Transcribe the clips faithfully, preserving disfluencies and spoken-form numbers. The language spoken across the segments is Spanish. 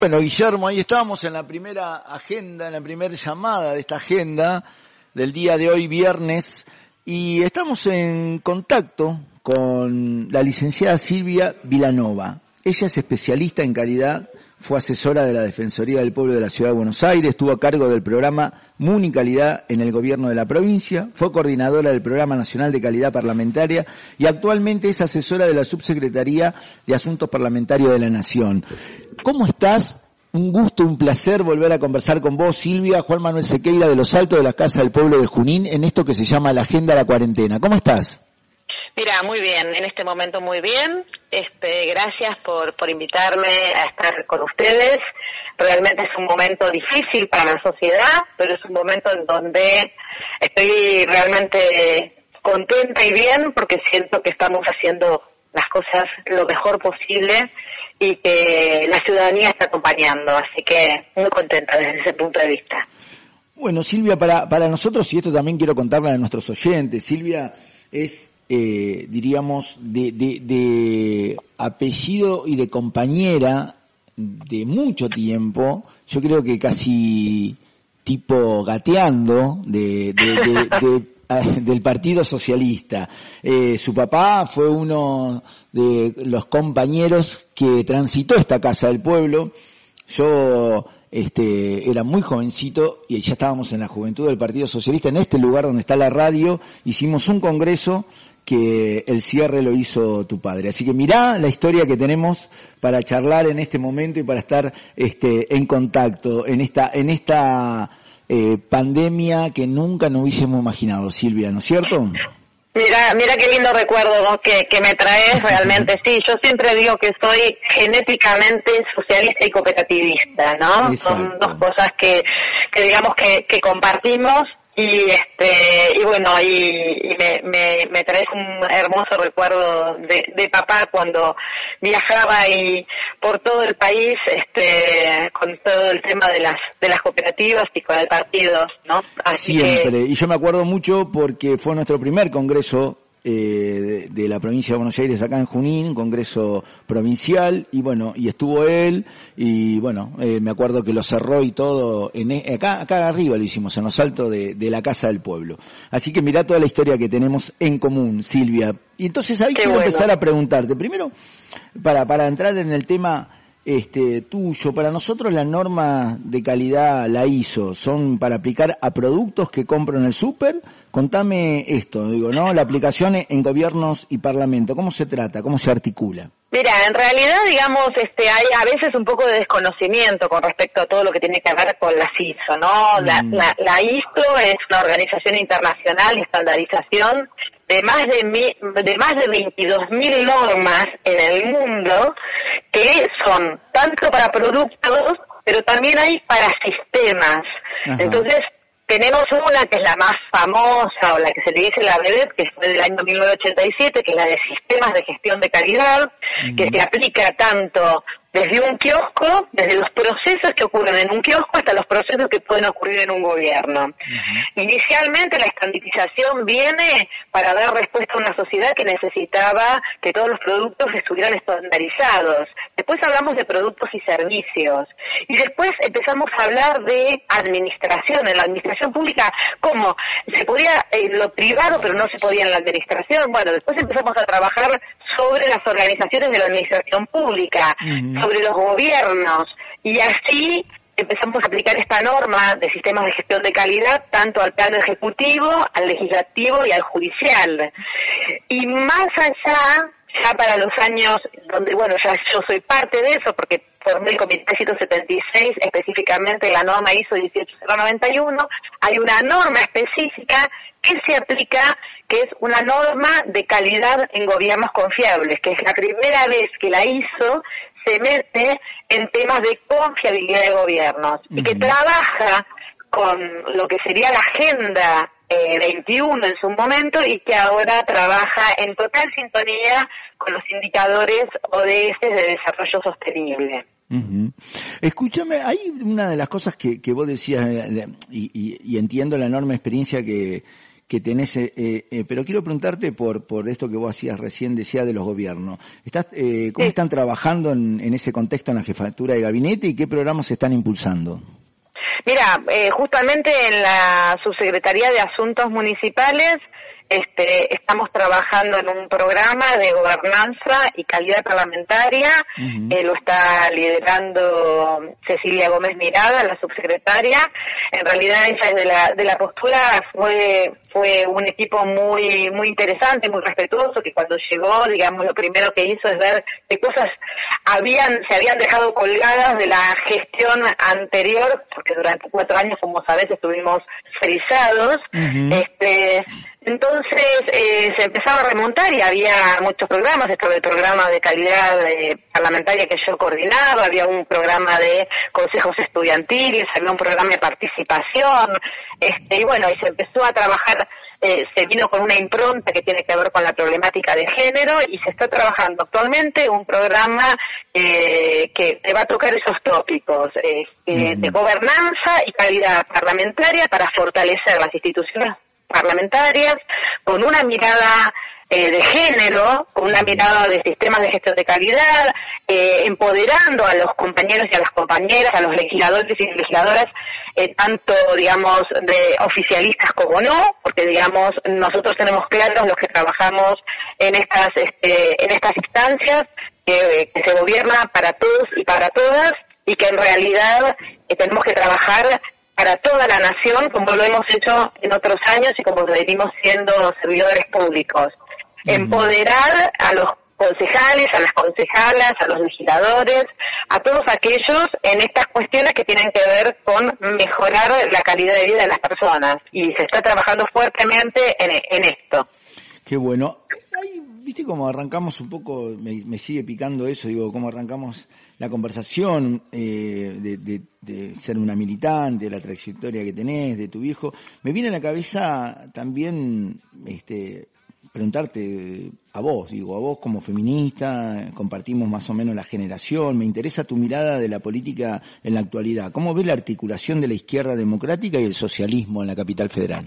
Bueno, Guillermo, ahí estábamos en la primera agenda, en la primera llamada de esta agenda del día de hoy, viernes, y estamos en contacto con la licenciada Silvia Vilanova. Ella es especialista en calidad, fue asesora de la Defensoría del Pueblo de la Ciudad de Buenos Aires, estuvo a cargo del programa Muni Calidad en el gobierno de la provincia, fue coordinadora del Programa Nacional de Calidad Parlamentaria y actualmente es asesora de la Subsecretaría de Asuntos Parlamentarios de la Nación. ¿Cómo estás? Un gusto, un placer volver a conversar con vos, Silvia. Juan Manuel Sequeira de Los Altos de la Casa del Pueblo de Junín, en esto que se llama la Agenda de la Cuarentena. ¿Cómo estás? Mira, muy bien, en este momento muy bien. Este, gracias por, por invitarme a estar con ustedes. Realmente es un momento difícil para la sociedad, pero es un momento en donde estoy realmente contenta y bien porque siento que estamos haciendo las cosas lo mejor posible y que la ciudadanía está acompañando, así que muy contenta desde ese punto de vista. Bueno, Silvia, para, para nosotros, y esto también quiero contarle a nuestros oyentes, Silvia es... Eh, diríamos, de, de, de apellido y de compañera de mucho tiempo, yo creo que casi tipo gateando, de, de, de, de, de, del Partido Socialista. Eh, su papá fue uno de los compañeros que transitó esta Casa del Pueblo. Yo este, era muy jovencito y ya estábamos en la juventud del Partido Socialista, en este lugar donde está la radio, hicimos un congreso que el cierre lo hizo tu padre. Así que mirá la historia que tenemos para charlar en este momento y para estar este, en contacto en esta en esta eh, pandemia que nunca nos hubiésemos imaginado, Silvia, ¿no es cierto? Mira, mira qué lindo recuerdo, ¿no? que, que me traes realmente. Sí, yo siempre digo que soy genéticamente socialista y cooperativista, ¿no? Exacto. Son dos cosas que, que digamos que, que compartimos. Y este y bueno y, y me, me me traes un hermoso recuerdo de, de papá cuando viajaba y por todo el país este con todo el tema de las de las cooperativas y con el partido, ¿no? Así siempre que... y yo me acuerdo mucho porque fue nuestro primer congreso eh, de, de la provincia de Buenos Aires acá en Junín, un congreso provincial, y bueno, y estuvo él, y bueno, eh, me acuerdo que lo cerró y todo, en, acá, acá arriba lo hicimos, en los altos de, de la Casa del Pueblo. Así que mirá toda la historia que tenemos en común, Silvia. Y entonces ahí Qué quiero bueno. empezar a preguntarte, primero, para, para entrar en el tema este tuyo, para nosotros la norma de calidad, la I S O, son para aplicar a productos que compro en el súper. Contame esto, digo, ¿no? La aplicación en gobiernos y parlamento, ¿cómo se trata? ¿Cómo se articula? Mira, en realidad, digamos, este, hay a veces un poco de desconocimiento con respecto a todo lo que tiene que ver con las I S O, ¿no? Mm. La, la, la I S O es una organización internacional de estandarización de más de, mi, de más de veintidós mil normas en el mundo que son tanto para productos, pero también hay para sistemas. Ajá. Entonces, tenemos una que es la más famosa, o la que se le dice la B D E P, que fue del año mil novecientos ochenta y siete, que es la de Sistemas de Gestión de Calidad, uh-huh. que se aplica tanto desde un kiosco, desde los procesos que ocurren en un kiosco hasta los procesos que pueden ocurrir en un gobierno. Uh-huh. Inicialmente la estandarización viene para dar respuesta a una sociedad que necesitaba que todos los productos estuvieran estandarizados. Después hablamos de productos y servicios. Y después empezamos a hablar de administración. En la administración pública, ¿cómo? Se podía en lo privado, pero no se podía en la administración. Bueno, después empezamos a trabajar sobre las organizaciones de la administración pública, uh-huh. sobre los gobiernos, y así empezamos a aplicar esta norma de sistemas de gestión de calidad tanto al plano ejecutivo, al legislativo y al judicial. Y más allá, ya para los años donde, bueno, ya yo soy parte de eso, porque formé el Comité ciento setenta y seis, específicamente la norma I S O dieciocho mil noventa y uno, hay una norma específica que se aplica, que es una norma de calidad en gobiernos confiables, que es la primera vez que la I S O se mete en temas de confiabilidad de gobiernos, uh-huh. y que trabaja con lo que sería la agenda eh, veintiuno en su momento y que ahora trabaja en total sintonía con los indicadores O D S de desarrollo sostenible. Uh-huh. Escúchame, hay una de las cosas que, que vos decías, y, y, y entiendo la enorme experiencia que, que tenés, eh, eh, pero quiero preguntarte por por esto que vos hacías recién, decía, de los gobiernos. ¿Estás, eh, ¿Cómo sí. están trabajando en, en ese contexto en la jefatura de gabinete y qué programas se están impulsando? Mira, eh, justamente en la Subsecretaría de Asuntos Municipales Este, estamos trabajando en un programa de gobernanza y calidad parlamentaria. Uh-huh. eh, lo está liderando Cecilia Gómez Mirada, la subsecretaria. En realidad ella desde la, de la postura fue fue un equipo muy muy interesante, muy respetuoso, que cuando llegó, digamos, lo primero que hizo es ver qué cosas habían se habían dejado colgadas de la gestión anterior, porque durante cuatro años, como sabés, estuvimos frisados. Uh-huh. Este Entonces eh, se empezaba a remontar y había muchos programas. Estaba el programa de calidad eh, parlamentaria que yo coordinaba, había un programa de consejos estudiantiles, había un programa de participación, este, y bueno, y se empezó a trabajar, eh, se vino con una impronta que tiene que ver con la problemática de género y se está trabajando actualmente un programa eh, que, que va a tocar esos tópicos eh, eh, de gobernanza y calidad parlamentaria para fortalecer las instituciones parlamentarias, con una mirada eh, de género, con una mirada de sistemas de gestión de calidad, eh, empoderando a los compañeros y a las compañeras, a los legisladores y legisladoras, eh, tanto, digamos, de oficialistas como no, porque, digamos, nosotros tenemos claros los que trabajamos en estas, este, en estas instancias, que, que se gobierna para todos y para todas, y que en realidad eh, tenemos que trabajar para toda la nación, como lo hemos hecho en otros años y como lo venimos siendo servidores públicos. Uh-huh. Empoderar a los concejales, a las concejalas, a los legisladores, a todos aquellos en estas cuestiones que tienen que ver con mejorar la calidad de vida de las personas. Y se está trabajando fuertemente en, en esto. Qué bueno. Ay, ¿viste cómo arrancamos un poco? Me, me sigue picando eso, digo, cómo arrancamos la conversación eh, de, de, de ser una militante, de la trayectoria que tenés, de tu hijo. Me viene a la cabeza también este, preguntarte a vos, digo, a vos como feminista, compartimos más o menos la generación, me interesa tu mirada de la política en la actualidad. ¿Cómo ves la articulación de la izquierda democrática y el socialismo en la capital federal?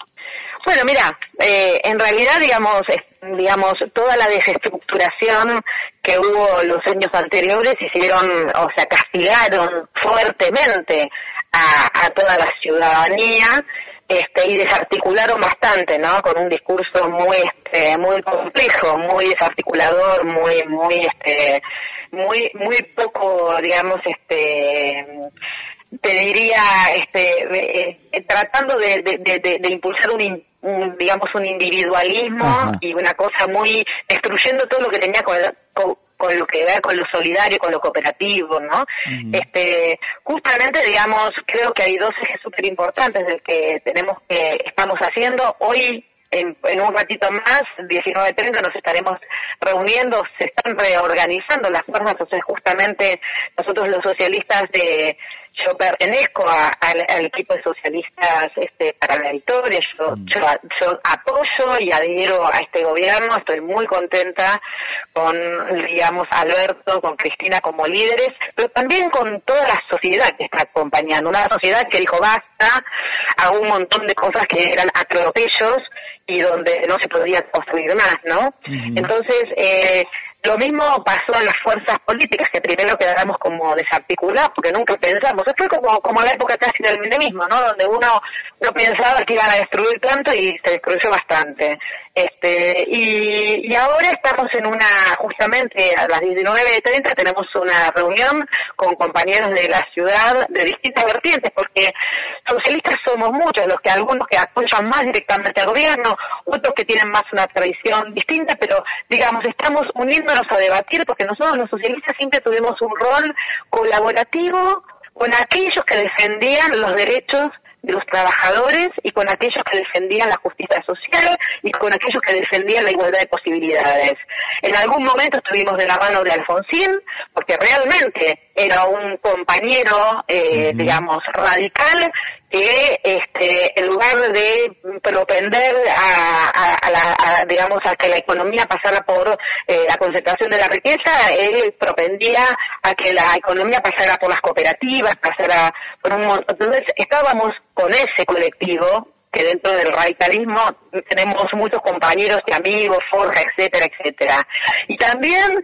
Bueno, mira, eh, en realidad, digamos, digamos, toda la desestructuración que hubo los años anteriores hicieron, o sea, castigaron fuertemente a, a toda la ciudadanía, este, y desarticularon bastante, ¿no? Con un discurso muy, este, muy complejo, muy desarticulador, muy, muy, este, muy, muy poco, digamos, este. te diría, este, eh, eh, tratando de, de, de, de impulsar un, un, digamos, un individualismo. Ajá. Y una cosa muy, destruyendo todo lo que tenía con, con, con lo que ver con lo solidario, con lo cooperativo, ¿no? Uh-huh. Este, justamente, digamos, creo que hay dos ejes súper importantes del que tenemos que, estamos haciendo hoy. En, en un ratito más, diecinueve treinta, nos estaremos reuniendo, se están reorganizando las fuerzas, entonces justamente nosotros los socialistas de, yo pertenezco a, al, al equipo de socialistas este, para la victoria, yo, mm. yo, yo apoyo y adhiero a este gobierno, estoy muy contenta con, digamos, Alberto, con Cristina como líderes, pero también con toda la sociedad que está acompañando, una sociedad que dijo basta a un montón de cosas que eran atropellos y donde no se podía construir más, ¿no? Uh-huh. Entonces, eh, lo mismo pasó en las fuerzas políticas, que primero quedamos como desarticulados, porque nunca pensamos, fue como como la época casi del menemismo, ¿no? Donde uno no pensaba que iban a destruir tanto y se destruyó bastante. Este, y, y ahora estamos en una, justamente a las diecinueve treinta tenemos una reunión con compañeros de la ciudad de distintas vertientes, porque socialistas somos muchos, los que algunos que apoyan más directamente al gobierno, otros que tienen más una tradición distinta, pero digamos, estamos uniéndonos a debatir, porque nosotros los socialistas siempre tuvimos un rol colaborativo con aquellos que defendían los derechos de los trabajadores y con aquellos que defendían la justicia social y con aquellos que defendían la igualdad de posibilidades. En algún momento estuvimos de la mano de Alfonsín, porque realmente era un compañero, eh, uh-huh. digamos, radical, que este, en lugar de propender a, a, a, la, a digamos a que la economía pasara por eh, la concentración de la riqueza, él propendía a que la economía pasara por las cooperativas, pasara por un montón. Entonces estábamos con ese colectivo que dentro del radicalismo tenemos muchos compañeros y amigos, Forja, etcétera, etcétera. Y también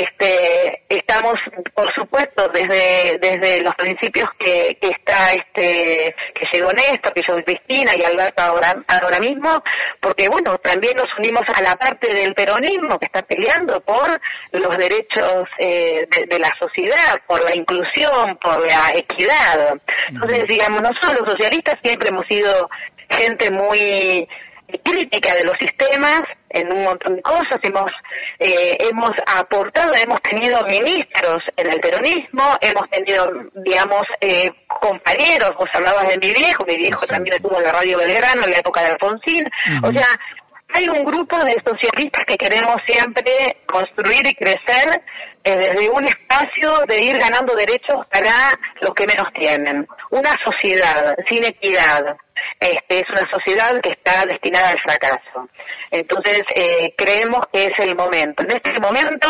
este estamos, por supuesto, desde desde los principios que, que está este que llegó Néstor, que yo Cristina y Alberto ahora, ahora mismo, porque bueno, también nos unimos a la parte del peronismo que está peleando por los derechos eh, de, de la sociedad, por la inclusión, por la equidad. Entonces, digamos, nosotros los socialistas siempre hemos sido gente muy crítica de los sistemas en un montón de cosas, hemos eh, hemos aportado, hemos tenido ministros en el peronismo, hemos tenido, digamos, eh, compañeros, vos hablabas de mi viejo, mi viejo también estuvo en la Radio Belgrano en la época de Alfonsín, uh-huh. O sea, hay un grupo de socialistas que queremos siempre construir y crecer eh, desde un espacio de ir ganando derechos para los que menos tienen. Una sociedad sin equidad este, es una sociedad que está destinada al fracaso. Entonces, eh, creemos que es el momento. En este momento,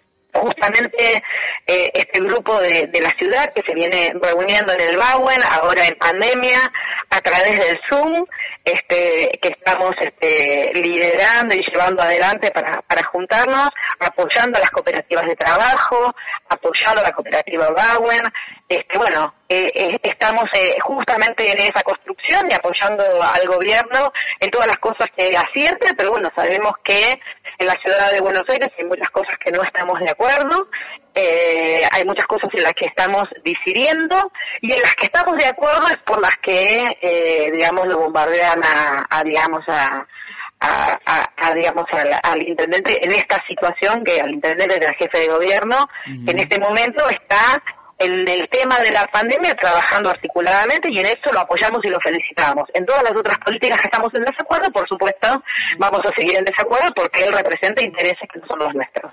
justamente eh, este grupo de, de la ciudad que se viene reuniendo en el Bauen, ahora en pandemia, a través del Zoom, este, que estamos este, liderando y llevando adelante para, para juntarnos, apoyando a las cooperativas de trabajo, apoyando a la cooperativa Bauen, este, bueno, eh, eh, estamos eh, justamente en esa construcción y apoyando al gobierno en todas las cosas que acierta, pero bueno, sabemos que en la ciudad de Buenos Aires hay muchas cosas que no estamos de acuerdo, eh, hay muchas cosas en las que estamos difiriendo y en las que estamos de acuerdo es por las que, eh, digamos, lo bombardean a, a digamos, a, a, a, a digamos, al, al intendente en esta situación, que al intendente del jefe de gobierno, uh-huh. En este momento está en el tema de la pandemia trabajando articuladamente y en eso lo apoyamos y lo felicitamos. En todas las otras políticas que estamos en desacuerdo, por supuesto, vamos a seguir en desacuerdo porque él representa intereses que no son los nuestros.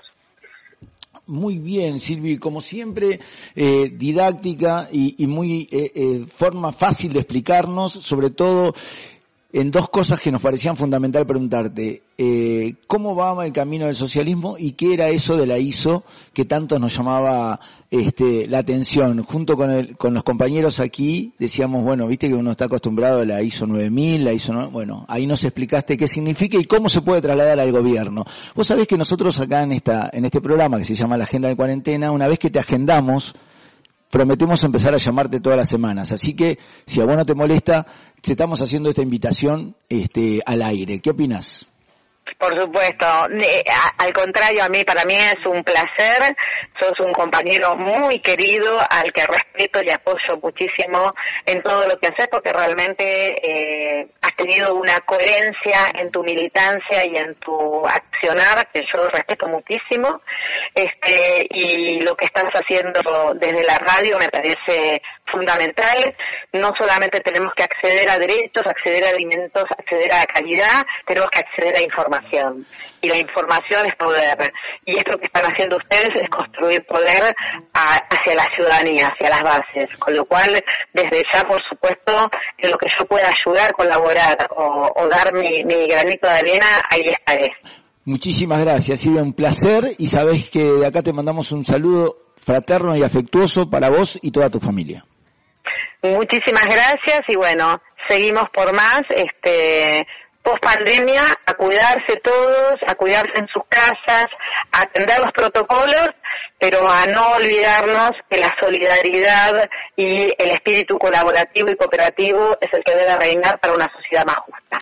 Muy bien, Silvi, como siempre, eh, didáctica y, y muy eh, eh, forma fácil de explicarnos, sobre todo en dos cosas que nos parecían fundamental preguntarte. Eh, ¿Cómo va el camino del socialismo y qué era eso de la I S O que tanto nos llamaba este, la atención? Junto con el, con los compañeros aquí decíamos, bueno, viste que uno está acostumbrado a la I S O nueve mil, la I S O nueve, bueno, ahí nos explicaste qué significa y cómo se puede trasladar al gobierno. Vos sabés que nosotros acá en esta en este programa que se llama La Agenda de Cuarentena, una vez que te agendamos, prometemos empezar a llamarte todas las semanas, así que si a vos no te molesta, te estamos haciendo esta invitación este, al aire. ¿Qué opinas? Por supuesto, al contrario, a mí, para mí es un placer, sos un compañero muy querido, al que respeto y apoyo muchísimo en todo lo que haces, porque realmente eh, has tenido una coherencia en tu militancia y en tu accionar, que yo respeto muchísimo, este y lo que estás haciendo desde la radio me parece fundamental. No solamente tenemos que acceder a derechos, acceder a alimentos, acceder a calidad, tenemos que acceder a información. Y la información es poder. Y esto que están haciendo ustedes es construir poder a, hacia la ciudadanía, hacia las bases. Con lo cual, desde ya, por supuesto, en lo que yo pueda ayudar, colaborar o, o dar mi, mi granito de arena, ahí estaré. Muchísimas gracias, Silvia, un placer. Y sabés que de acá te mandamos un saludo fraterno y afectuoso para vos y toda tu familia. Muchísimas gracias y bueno, seguimos por más, este, post pandemia, a cuidarse todos, a cuidarse en sus casas, a atender los protocolos, pero a no olvidarnos que la solidaridad y el espíritu colaborativo y cooperativo es el que debe reinar para una sociedad más justa.